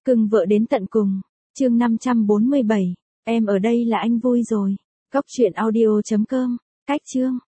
Cưng vợ đến tận cùng. Chương 547. Em ở đây là anh vui rồi. Cóc truyện audio.com. Cách chương.